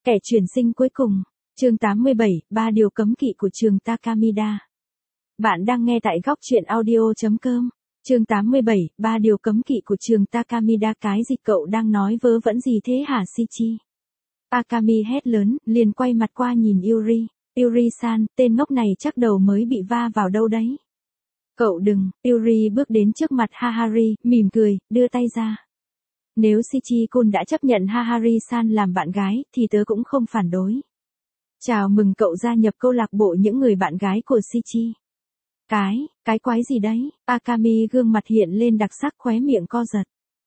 Kẻ chuyển sinh cuối cùng. Chương 87, 3 điều cấm kỵ của trường Takamida. Bạn đang nghe tại góc truyện audio.com. Chương 87, 3 điều cấm kỵ của trường Takamida. Cái gì cậu đang nói vớ vẩn gì thế hả Shichi? Akami hét lớn, liền quay mặt qua nhìn Yuri. Yuri-san, tên ngốc này chắc đầu mới bị va vào đâu đấy. Cậu đừng. Yuri bước đến trước mặt Hahari, mỉm cười, đưa tay ra. Nếu Shichi-kun đã chấp nhận Hahari-san làm bạn gái, thì tớ cũng không phản đối. Chào mừng cậu gia nhập câu lạc bộ những người bạn gái của Shichi. Cái quái gì đấy? Akami gương mặt hiện lên đặc sắc, khóe miệng co giật.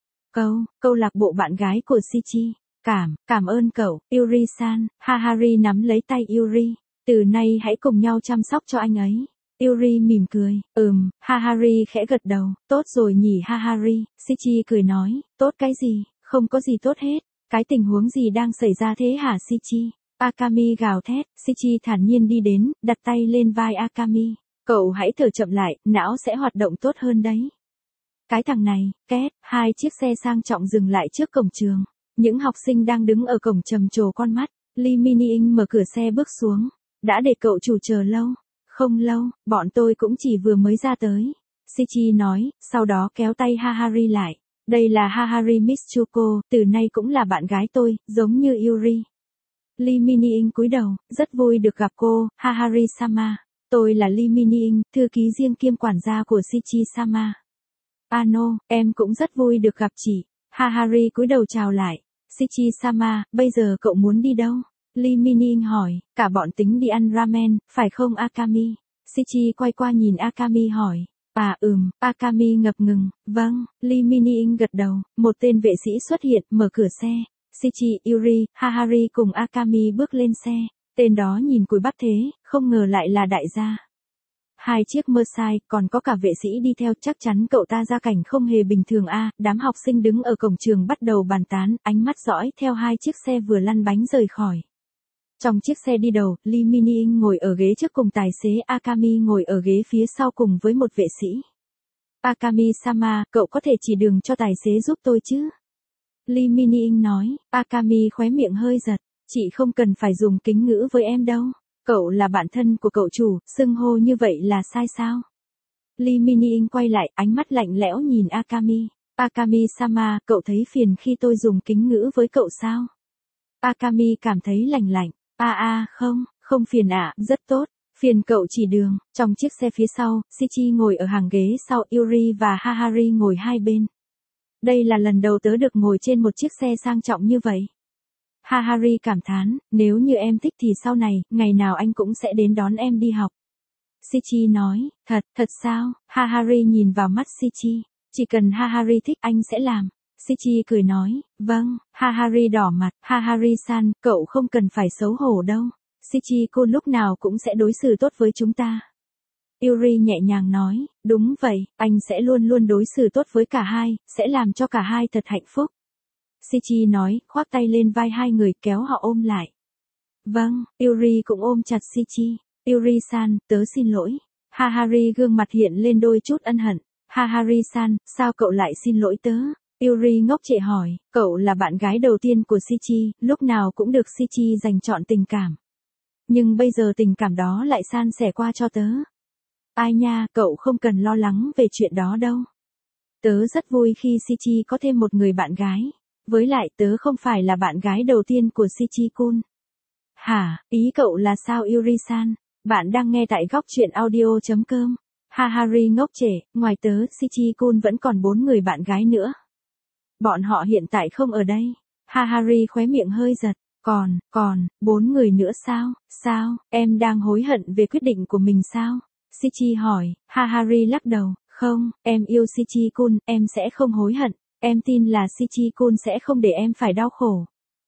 Câu lạc bộ bạn gái của Shichi. Cảm ơn cậu, Yuri-san. Hahari nắm lấy tay Yuri. Từ nay hãy cùng nhau chăm sóc cho anh ấy. Yuri mỉm cười. Hahari khẽ gật đầu. Tốt rồi nhỉ Hahari. Shichi cười nói. Tốt cái gì? Không có gì tốt hết. Cái tình huống gì đang xảy ra thế hả Shichi? Akami gào thét. Shichi thản nhiên đi đến, đặt tay lên vai Akami. Cậu hãy thở chậm lại, não sẽ hoạt động tốt hơn đấy. Cái thằng này, két, hai chiếc xe sang trọng dừng lại trước cổng trường. Những học sinh đang đứng ở cổng trầm trồ con mắt. Lee Mini-in mở cửa xe bước xuống. Đã để cậu chủ chờ lâu. Không lâu, bọn tôi cũng chỉ vừa mới ra tới. Shichi nói, sau đó kéo tay Hahari lại. Đây là Hahari Mitsuko, từ nay cũng là bạn gái tôi, giống như Yuri. Lee Mini-in cúi đầu, rất vui được gặp cô, Hahari-sama. Tôi là Lee Mini-in, thư ký riêng kiêm quản gia của Shichi-sama. Ano, em cũng rất vui được gặp chị. Hahari cúi đầu chào lại. Shichi-sama, bây giờ cậu muốn đi đâu? Lee Mini-in hỏi, cả bọn tính đi ăn ramen, phải không Akami? Shichi quay qua nhìn Akami hỏi. Akami ngập ngừng, vâng, Lee Mini-in gật đầu, một tên vệ sĩ xuất hiện, mở cửa xe. Shichi, Yuri, Hahari cùng Akami bước lên xe. Tên đó nhìn cùi bắp thế, không ngờ lại là đại gia. Hai chiếc Mercedes, còn có cả vệ sĩ đi theo, chắc chắn cậu ta gia cảnh không hề bình thường a. Đám học sinh đứng ở cổng trường bắt đầu bàn tán, ánh mắt dõi theo hai chiếc xe vừa lăn bánh rời khỏi. Trong chiếc xe đi đầu, Lee Mini-in ngồi ở ghế trước cùng tài xế, Akami ngồi ở ghế phía sau cùng với một vệ sĩ. Akami-sama, cậu có thể chỉ đường cho tài xế giúp tôi chứ? Lee Mini-in nói. Akami khóe miệng hơi giật. Chị không cần phải dùng kính ngữ với em đâu. Cậu là bạn thân của cậu chủ, xưng hô như vậy là sai sao? Lee Mini-in quay lại, ánh mắt lạnh lẽo nhìn Akami. Akami-sama, cậu thấy phiền khi tôi dùng kính ngữ với cậu sao? Akami cảm thấy lạnh lạnh. Không phiền ạ, rất tốt. Phiền cậu chỉ đường. Trong chiếc xe phía sau, Shichi ngồi ở hàng ghế sau, Yuri và Hahari ngồi hai bên. Đây là lần đầu tớ được ngồi trên một chiếc xe sang trọng như vậy. Hahari cảm thán, nếu như em thích thì sau này, ngày nào anh cũng sẽ đến đón em đi học. Shichi nói, thật sao? Hahari nhìn vào mắt Shichi. Chỉ cần Hahari thích anh sẽ làm. Shichi cười nói, vâng. Hahari đỏ mặt, Hahari-san, cậu không cần phải xấu hổ đâu. Shichi-kun lúc nào cũng sẽ đối xử tốt với chúng ta. Yuri nhẹ nhàng nói, đúng vậy, anh sẽ luôn luôn đối xử tốt với cả hai, sẽ làm cho cả hai thật hạnh phúc. Shichi nói, khoác tay lên vai hai người kéo họ ôm lại. Vâng, Yuri cũng ôm chặt Shichi. Yuri-san, tớ xin lỗi. Hahari gương mặt hiện lên đôi chút ân hận. Hahari-san, sao cậu lại xin lỗi tớ? Yuri ngốc trệ hỏi, cậu là bạn gái đầu tiên của Shichi, lúc nào cũng được Shichi dành trọn tình cảm. Nhưng bây giờ tình cảm đó lại san sẻ qua cho tớ. Ai nha, cậu không cần lo lắng về chuyện đó đâu. Tớ rất vui khi Shichi có thêm một người bạn gái. Với lại tớ không phải là bạn gái đầu tiên của Shichi-kun. Hả, ý cậu là sao Yuri-san? Bạn đang nghe tại góc truyện audio.com. Hahari ngốc trệ, ngoài tớ, Shichi-kun vẫn còn 4 người bạn gái nữa. Bọn họ hiện tại không ở đây. Hahari khóe miệng hơi giật. Còn, 4 người nữa sao? Sao, em đang hối hận về quyết định của mình sao? Shichi hỏi. Hahari lắc đầu. Không, em yêu Shichi-kun, em sẽ không hối hận. Em tin là Shichi-kun sẽ không để em phải đau khổ.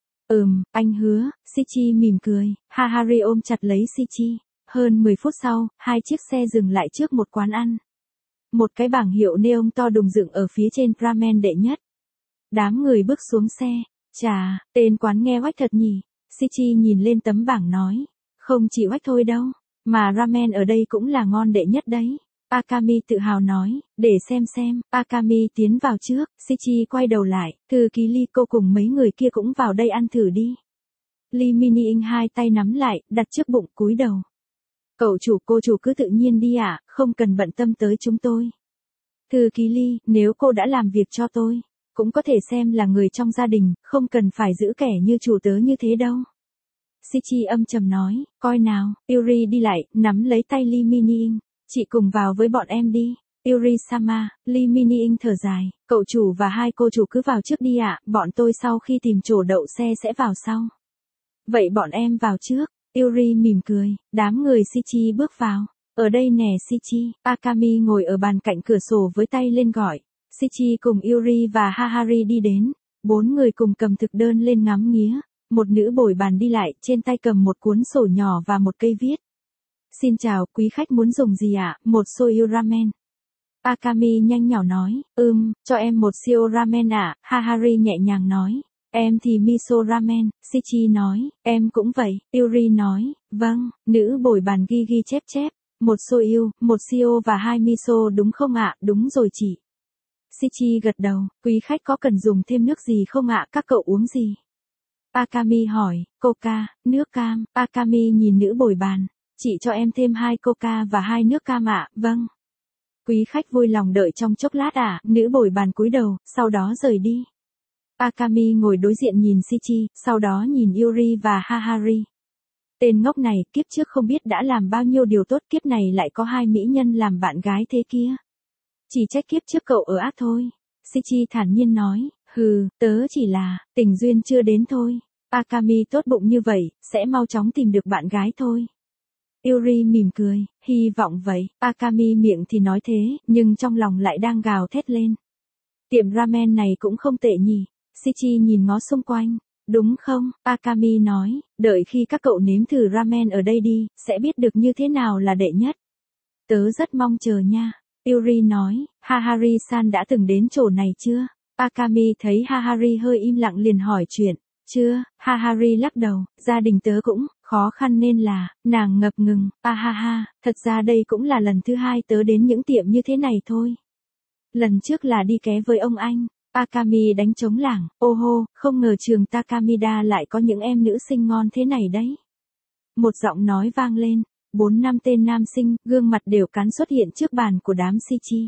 Anh hứa. Shichi mỉm cười. Hahari ôm chặt lấy Shichi. Hơn 10 phút sau, hai chiếc xe dừng lại trước một quán ăn. Một cái bảng hiệu neon to đùng dựng ở phía trên ramen đệ nhất. Đám người bước xuống xe. Chà, tên quán nghe oách thật nhỉ. Shichi nhìn lên tấm bảng nói. Không chỉ oách thôi đâu, mà ramen ở đây cũng là ngon đệ nhất đấy. Akami tự hào nói, để xem. Akami tiến vào trước, Shichi quay đầu lại, thư ký Liko cùng mấy người kia cũng vào đây ăn thử đi. Lee Mini-in hai tay nắm lại, đặt trước bụng cúi đầu. Cậu chủ cô chủ cứ tự nhiên đi ạ, không cần bận tâm tới chúng tôi. Thư ký Lee, nếu cô đã làm việc cho tôi, cũng có thể xem là người trong gia đình, không cần phải giữ kẻ như chủ tớ như thế đâu. Shichi âm trầm nói, coi nào, Yuri đi lại, nắm lấy tay Lee Mini-in, chị cùng vào với bọn em đi. Yuri-sama, Lee Mini-in thở dài, cậu chủ và hai cô chủ cứ vào trước đi ạ, bọn tôi sau khi tìm chỗ đậu xe sẽ vào sau. Vậy bọn em vào trước. Yuri mỉm cười, đám người Shichi bước vào. Ở đây nè Shichi, Akami ngồi ở bàn cạnh cửa sổ với tay lên gọi. Shichi cùng Yuri và Hahari đi đến. 4 người cùng cầm thực đơn lên ngắm nghía. Một nữ bồi bàn đi lại, trên tay cầm một cuốn sổ nhỏ và một cây viết. Xin chào, quý khách muốn dùng gì ạ? Một soyu ramen. Akami nhanh nhỏ nói, cho em một siêu ramen ạ. Hahari nhẹ nhàng nói. Em thì miso ramen, Shichi nói, em cũng vậy, Yuri nói, vâng, nữ bồi bàn ghi chép, một soyu, một sio và 2 miso đúng không ạ? Đúng rồi chị. Shichi gật đầu, quý khách có cần dùng thêm nước gì không ạ? Các cậu uống gì? Akami hỏi, coca, nước cam, Akami nhìn nữ bồi bàn, chị cho em thêm 2 coca và 2 nước cam ạ? Vâng. Quý khách vui lòng đợi trong chốc lát ạ, nữ bồi bàn cúi đầu, sau đó rời đi. Akami ngồi đối diện nhìn Shichi, sau đó nhìn Yuri và Hahari. Tên ngốc này, kiếp trước không biết đã làm bao nhiêu điều tốt, kiếp này lại có 2 mỹ nhân làm bạn gái thế kia. Chỉ trách kiếp trước cậu ở ác thôi. Shichi thản nhiên nói, tớ chỉ là, tình duyên chưa đến thôi. Akami tốt bụng như vậy, sẽ mau chóng tìm được bạn gái thôi. Yuri mỉm cười, hy vọng vậy. Akami miệng thì nói thế, nhưng trong lòng lại đang gào thét lên. Tiệm ramen này cũng không tệ nhỉ. Shichi nhìn ngó xung quanh. Đúng không? Akami nói, đợi khi các cậu nếm thử ramen ở đây đi, sẽ biết được như thế nào là đệ nhất. Tớ rất mong chờ nha. Yuri nói, Hahari-san đã từng đến chỗ này chưa? Akami thấy Hahari hơi im lặng liền hỏi chuyện. Chưa, Hahari lắc đầu, gia đình tớ cũng khó khăn nên là, nàng ngập ngừng, thật ra đây cũng là lần thứ 2 tớ đến những tiệm như thế này thôi. Lần trước là đi ké với ông anh. Akami đánh trống lảng, ô hô, không ngờ trường Takamida lại có những em nữ sinh ngon thế này đấy. Một giọng nói vang lên, 4-5 tên nam sinh, gương mặt đều cắn xuất hiện trước bàn của đám Shichi.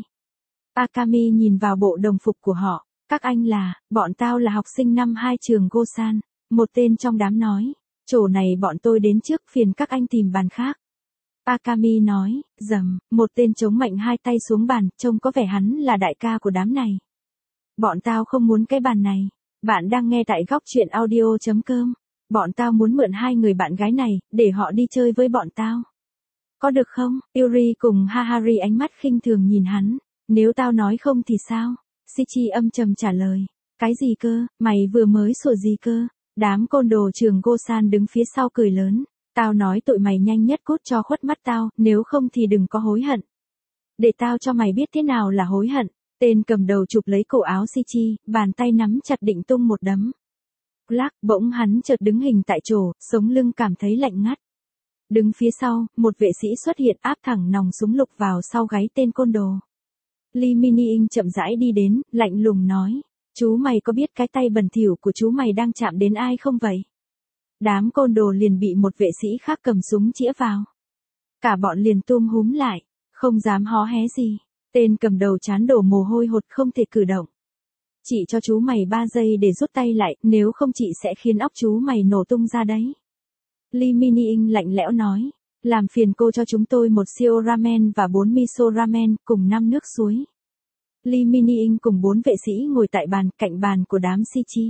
Akami nhìn vào bộ đồng phục của họ, các anh là, bọn tao là học sinh năm 2 trường Gosan, một tên trong đám nói, chỗ này bọn tôi đến trước, phiền các anh tìm bàn khác. Akami nói, một tên chống mạnh 2 tay xuống bàn, trông có vẻ hắn là đại ca của đám này. Bọn tao không muốn cái bàn này. Bạn đang nghe tại góc truyện audio.com. Bọn tao muốn mượn 2 người bạn gái này, để họ đi chơi với bọn tao. Có được không? Yuri cùng Hahari ánh mắt khinh thường nhìn hắn. Nếu tao nói không thì sao? Shichi âm trầm trả lời. Cái gì cơ? Mày vừa mới sủa gì cơ? Đám côn đồ trường Gosan đứng phía sau cười lớn. Tao nói tụi mày nhanh nhất cút cho khuất mắt tao, nếu không thì đừng có hối hận. Để tao cho mày biết thế nào là hối hận. Tên cầm đầu chụp lấy cổ áo Shichi, bàn tay nắm chặt định tung một đấm. Clack, bỗng hắn chợt đứng hình tại chỗ, sống lưng cảm thấy lạnh ngắt. Đứng phía sau, một vệ sĩ xuất hiện áp thẳng nòng súng lục vào sau gáy tên côn đồ. Lee Mini-in chậm rãi đi đến, lạnh lùng nói. Chú mày có biết cái tay bẩn thỉu của chú mày đang chạm đến ai không vậy? Đám côn đồ liền bị một vệ sĩ khác cầm súng chĩa vào. Cả bọn liền húm lại, không dám hó hé gì. Tên cầm đầu trán đổ mồ hôi hột không thể cử động. Chị cho chú mày 3 giây để rút tay lại, nếu không chị sẽ khiến óc chú mày nổ tung ra đấy. Lee Mini-in lạnh lẽo nói, làm phiền cô cho chúng tôi một siêu ramen và 4 miso ramen, cùng 5 nước suối. Lee Mini-in cùng 4 vệ sĩ ngồi tại bàn, cạnh bàn của đám Shichi.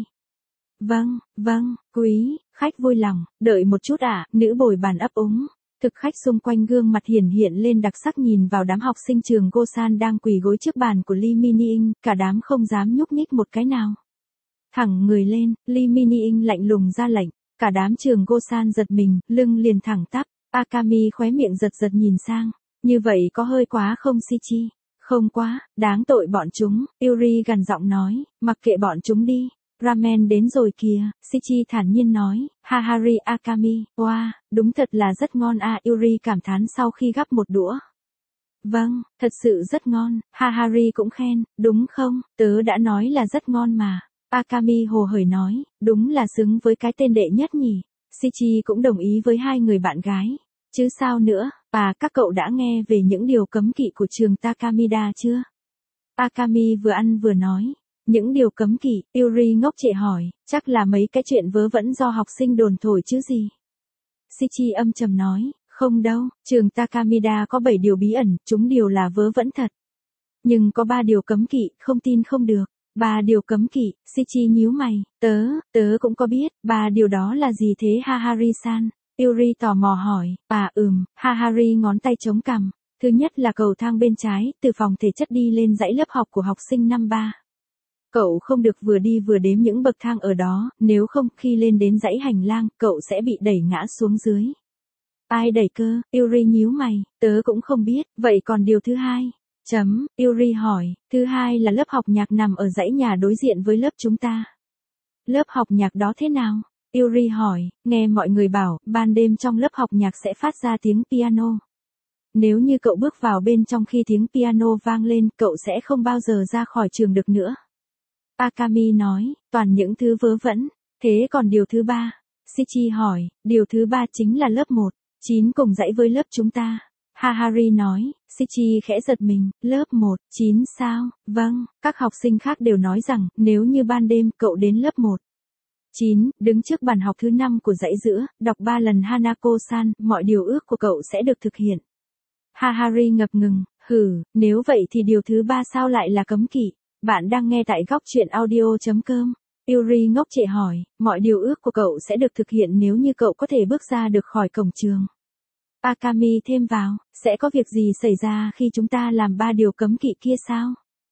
Vâng, quý, khách vui lòng, đợi một chút ạ, nữ bồi bàn ấp úng. Thực khách xung quanh gương mặt hiển hiện lên đặc sắc nhìn vào đám học sinh trường Gosan đang quỳ gối trước bàn của Lee Mini-in, cả đám không dám nhúc nhích một cái nào. Thẳng người lên, Lee Mini-in lạnh lùng ra lệnh, cả đám trường Gosan giật mình, lưng liền thẳng tắp, Akami khóe miệng giật nhìn sang, như vậy có hơi quá không Shichi? Không quá, đáng tội bọn chúng, Yuri gằn giọng nói, mặc kệ bọn chúng đi. Ramen đến rồi kìa, Shichi thản nhiên nói, Hahari Akami, wow, đúng thật là rất ngon à, Yuri cảm thán sau khi gắp một đũa. Vâng, thật sự rất ngon, Hahari cũng khen, đúng không, tớ đã nói là rất ngon mà. Akami hồ hởi nói, đúng là xứng với cái tên đệ nhất nhỉ. Shichi cũng đồng ý với hai người bạn gái. Chứ sao nữa, các cậu đã nghe về những điều cấm kỵ của trường Takamida chưa? Akami vừa ăn vừa nói. Những điều cấm kỵ, Yuri ngốc trệ hỏi, chắc là mấy cái chuyện vớ vẩn do học sinh đồn thổi chứ gì. Shichi âm trầm nói, không đâu, trường Takamida có 7 điều bí ẩn, chúng đều là vớ vẩn thật. Nhưng có 3 điều cấm kỵ, không tin không được. 3 điều cấm kỵ, Shichi nhíu mày, tớ cũng có biết, 3 điều đó là gì thế Hahari-san? Yuri tò mò hỏi, Hahari ngón tay chống cằm. Thứ nhất là cầu thang bên trái, từ phòng thể chất đi lên dãy lớp học của học sinh năm 3. Cậu không được vừa đi vừa đếm những bậc thang ở đó, nếu không, khi lên đến dãy hành lang, cậu sẽ bị đẩy ngã xuống dưới. Ai đẩy cơ? Yuri nhíu mày, tớ cũng không biết, vậy còn điều thứ hai? Yuri hỏi, thứ hai là lớp học nhạc nằm ở dãy nhà đối diện với lớp chúng ta. Lớp học nhạc đó thế nào? Yuri hỏi, nghe mọi người bảo, ban đêm trong lớp học nhạc sẽ phát ra tiếng piano. Nếu như cậu bước vào bên trong khi tiếng piano vang lên, cậu sẽ không bao giờ ra khỏi trường được nữa. Akami nói, toàn những thứ vớ vẩn. Thế còn điều thứ ba? Shichi hỏi, điều thứ ba chính là lớp 1, 9 cùng dãy với lớp chúng ta. Hahari nói, Shichi khẽ giật mình, lớp 1, 9 sao? Vâng, các học sinh khác đều nói rằng, nếu như ban đêm cậu đến lớp 1, 9, đứng trước bàn học thứ 5 của dãy giữa, đọc 3 lần Hanako-san, mọi điều ước của cậu sẽ được thực hiện. Hahari ngập ngừng, nếu vậy thì điều thứ 3 sao lại là cấm kỵ? Bạn đang nghe tại góc truyện audio.com. Yuri ngốc trệ hỏi, mọi điều ước của cậu sẽ được thực hiện nếu như cậu có thể bước ra được khỏi cổng trường. Akami thêm vào, sẽ có việc gì xảy ra khi chúng ta làm 3 điều cấm kỵ kia sao?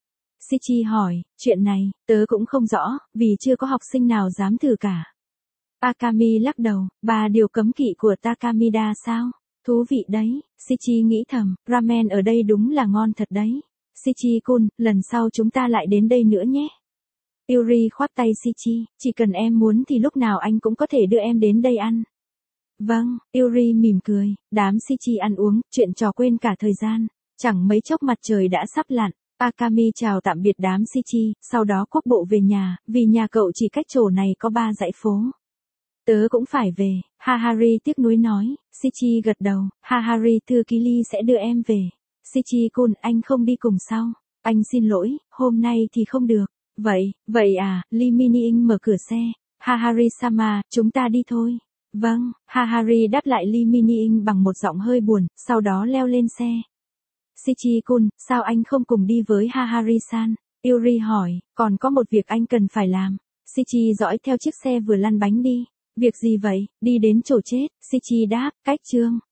Shichi hỏi, chuyện này, tớ cũng không rõ, vì chưa có học sinh nào dám thử cả. Akami lắc đầu, 3 điều cấm kỵ của Takamida sao? Thú vị đấy, Shichi nghĩ thầm, ramen ở đây đúng là ngon thật đấy. Shichi-kun, lần sau chúng ta lại đến đây nữa nhé. Yuri khoát tay Shichi, chỉ cần em muốn thì lúc nào anh cũng có thể đưa em đến đây ăn. Vâng, Yuri mỉm cười, đám Shichi ăn uống, chuyện trò quên cả thời gian. Chẳng mấy chốc mặt trời đã sắp lặn. Akami chào tạm biệt đám Shichi, sau đó quốc bộ về nhà, vì nhà cậu chỉ cách chỗ này có 3 dãy phố. Tớ cũng phải về, Hahari tiếc nuối nói. Shichi gật đầu, Hahari thư ký Ly sẽ đưa em về. Shichi-kun, anh không đi cùng sao? Anh xin lỗi, hôm nay thì không được. Vậy à, Lee Mini-in mở cửa xe. Hahari-sama, chúng ta đi thôi. Vâng, Hahari đáp lại Lee Mini-in bằng một giọng hơi buồn, sau đó leo lên xe. Shichi-kun, sao anh không cùng đi với Hahari-san? Yuri hỏi, còn có một việc anh cần phải làm. Shichi dõi theo chiếc xe vừa lăn bánh đi. Việc gì vậy? Đi đến chỗ chết, Shichi đáp, cách chương.